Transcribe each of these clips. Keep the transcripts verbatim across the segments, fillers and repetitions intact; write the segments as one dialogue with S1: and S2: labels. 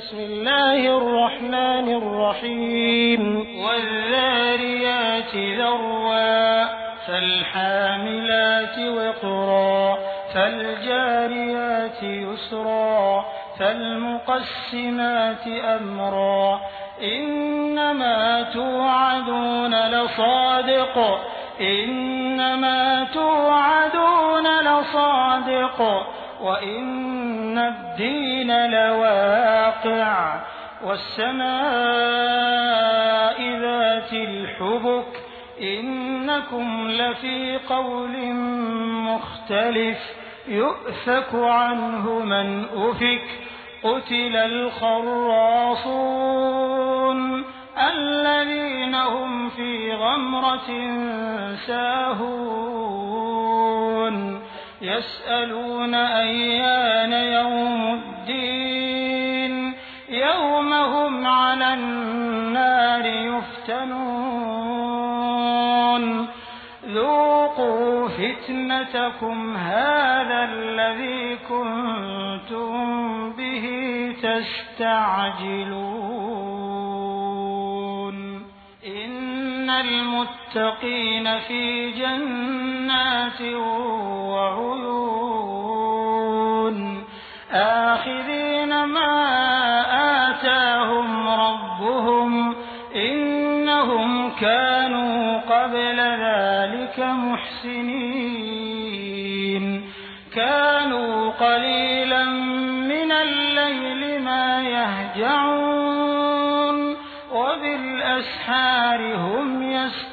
S1: بسم الله الرحمن الرحيم والذاريات ذروا فالحاملات وقرا فالجاريات يسرا فالمقسمات أمرا إنما توعدون لصادق إنما توعدون لصادق وإن الدين لواقع والسماء ذات الحبك إنكم لفي قول مختلف يؤفك عنه من أفك قتل الخراصون الذين هم في غمرة ساهون يسألون أيان يوم الدين يوم هم على النار يفتنون ذوقوا فتنتكم هذا الذي كنتم به تستعجلون إن المتقين في جنات وعيون آخذين ما آتاهم ربهم إنهم كانوا قبل ذلك محسنين كانوا قليلا من الليل ما يهجعون وبالأسحار هم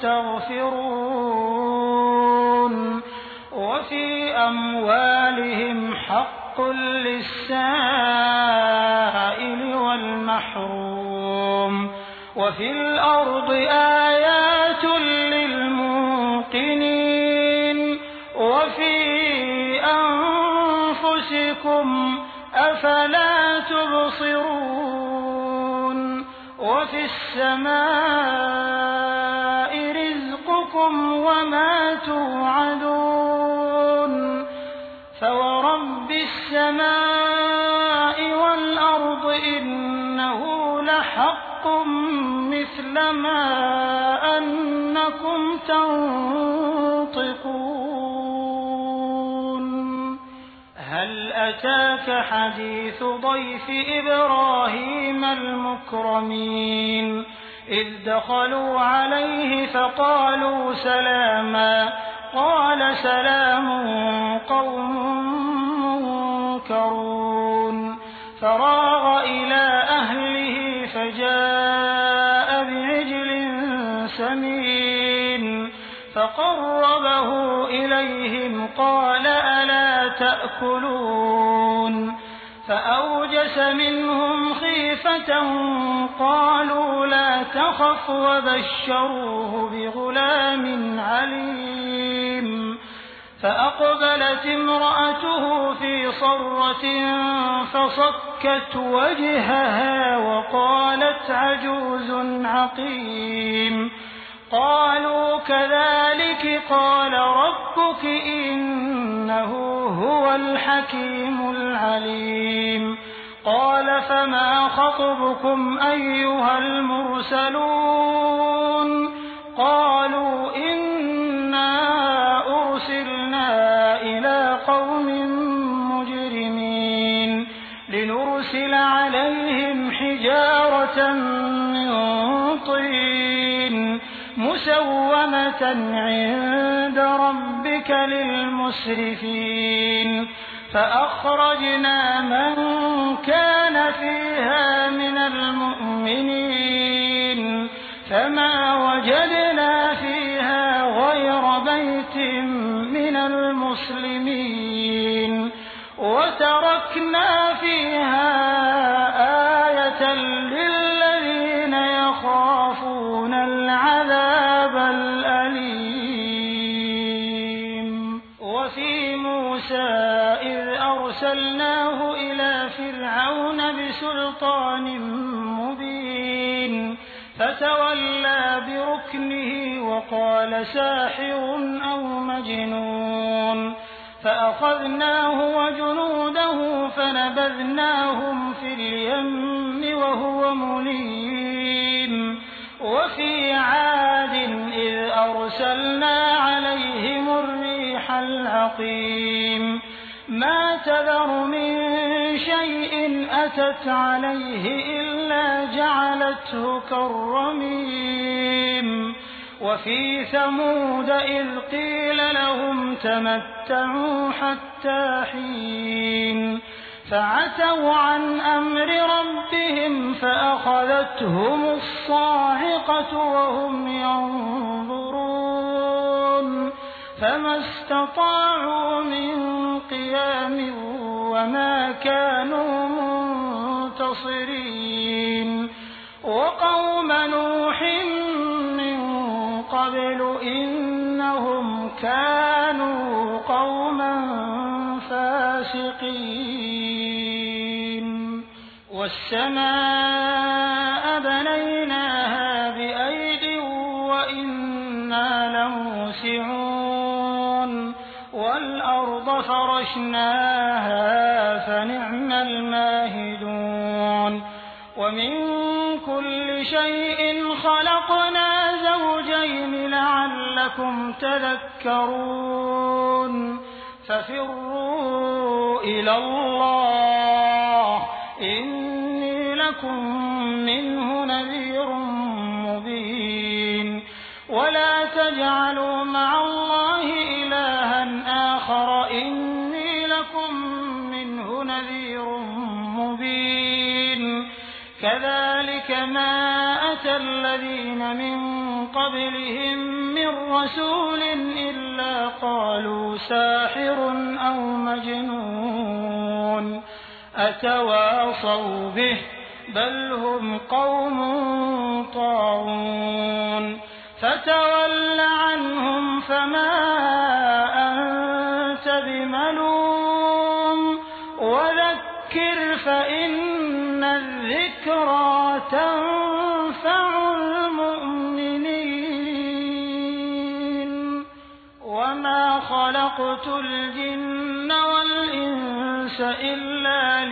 S1: يستغفرون وفي أموالهم حق للسائل والمحروم وفي الأرض آيات للموقنين وفي أنفسكم أفلا تبصرون وفي السماء رزقكم وما توعدون فورب السماء والأرض إنه لحق مثل ما أنكم تنطقون هل أتاك حديث ضيف إبراهيم المكرمين إذ دخلوا عليه فقالوا سلاما قال سلام قوم منكرون فراغ إلى أهله فجاء بعجل سمين فقربه إليهم قال ألا تأكلون فأوجس منهم خيفة قالوا لا تخف وبشروه بغلام عليم فأقبلت امرأته في صرة فصكت وجهها وقالت عجوز عقيم قالوا كذلك قال ربك إنه هو الحكيم العليم قال فما خطبكم أيها المرسلون قالوا إنا أرسلنا إلى قوم مجرمين لنرسل عليهم حجارة من طين مسومة عند ربك للمسرفين فأخرجنا من كان فيها من المؤمنين فما وجدنا فيها غير بيت من المسلمين وتركنا فيها آية للذين يخافون العذاب الأليم وفي موسى إذ أرسلناه إلى فرعون بسلطان مبين فتولى بركنه وقال ساحر أو مجنون فأخذناه وجنوده فنبذناهم في اليم وفي عاد إذ أرسلنا عليهم الريح العقيم ما تذر من شيء أتت عليه إلا جعلته كالرميم وفي ثمود إذ قيل لهم تمتعوا حتى حين فعتوا عن أمر ربهم فأخذتهم الصاعقة وهم ينظرون فما استطاعوا من قيام وما كانوا منتصرين وقوم نوح من قبل إنهم كانوا قوما فاسقين والسماء بنيناها بأيد وإنا لموسعون والأرض فرشناها فنعم الماهدون ومن كل شيء خلقنا زوجين لعلكم تذكرون ففروا إلى الله إني لكم منه نذير مبين ولا تجعلوا مع الله إلها آخر إني لكم منه نذير مبين كذلك ما أتى الذين من قبلهم من رسول إلا قالوا ساحر أو مجنون أتواصوا به بل هم قوم طاغون فتول عنهم فما أنت بملوم وذكر فإن الذكرى تنفع المؤمنين وما خلقت الجن والإنس إلا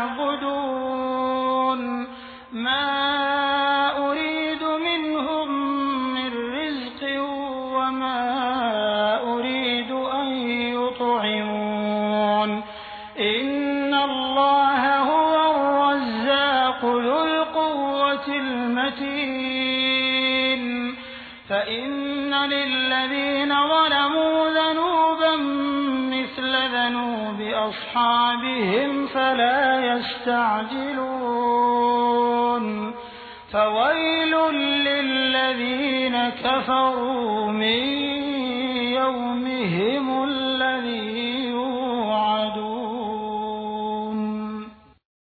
S1: ليعبدون ما أريد منهم من رزق وما أريد أن يطعمون إن الله هو الرزاق ذو القوة المتين فإن للذين ظلموا ذنوبا مثل ذنوب أصحابهم فلا يستعجلون فويل للذين كفروا من